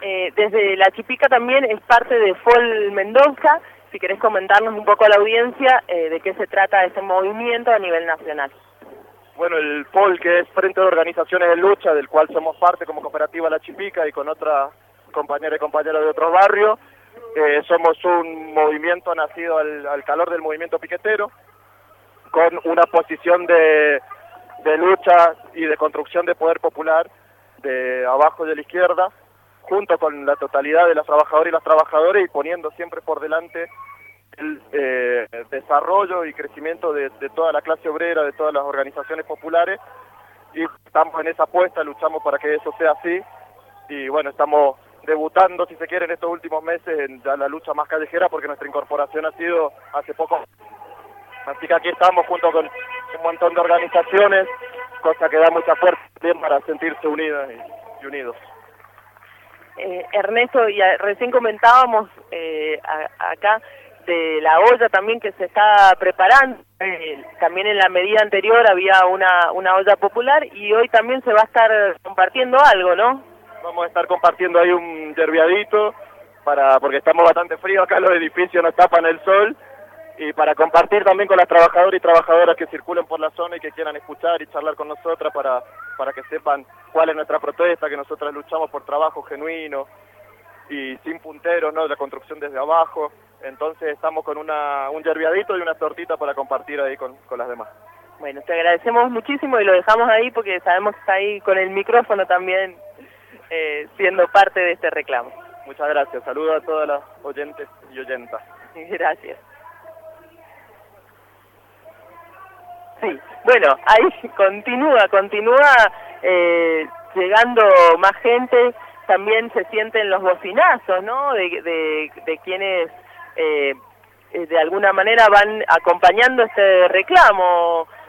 Desde La Chipica también es parte de FOL Mendoza. Si querés comentarnos un poco a la audiencia de qué se trata este movimiento a nivel nacional. Bueno, el FOL, que es Frente de Organizaciones de Lucha, del cual somos parte como cooperativa La Chipica y con otras compañeras y compañeros de otros barrios, somos un movimiento nacido al calor del movimiento piquetero, con una posición de lucha y de construcción de poder popular de abajo de la izquierda, junto con la totalidad de las trabajadoras y las trabajadoras, y poniendo siempre por delante el desarrollo y crecimiento de toda la clase obrera, de todas las organizaciones populares, y estamos en esa apuesta, luchamos para que eso sea así, y bueno, estamos debutando, si se quiere, en estos últimos meses en la lucha más callejera, porque nuestra incorporación ha sido hace poco. Así que aquí estamos junto con un montón de organizaciones, cosa que da mucha fuerza también para sentirse unidas y unidos. Ernesto, y recién comentábamos acá de la olla también que se está preparando. También en la medida anterior había una olla popular y hoy también se va a estar compartiendo algo, ¿no? Vamos a estar compartiendo ahí un yerbiadito, porque estamos bastante fríos acá, los edificios nos tapan el sol, y para compartir también con las trabajadoras y trabajadoras que circulen por la zona y que quieran escuchar y charlar con nosotras para que sepan cuál es nuestra protesta, que nosotras luchamos por trabajo genuino y sin punteros, ¿no? La construcción desde abajo. Entonces estamos con un yerbiadito y una tortita para compartir ahí con las demás. Bueno, te agradecemos muchísimo y lo dejamos ahí porque sabemos que está ahí con el micrófono también siendo parte de este reclamo. Muchas gracias. Saludos a todas las oyentes y oyentas. Gracias. Sí, bueno, ahí continúa llegando más gente, también se sienten los bocinazos, ¿no? De quienes de alguna manera van acompañando este reclamo.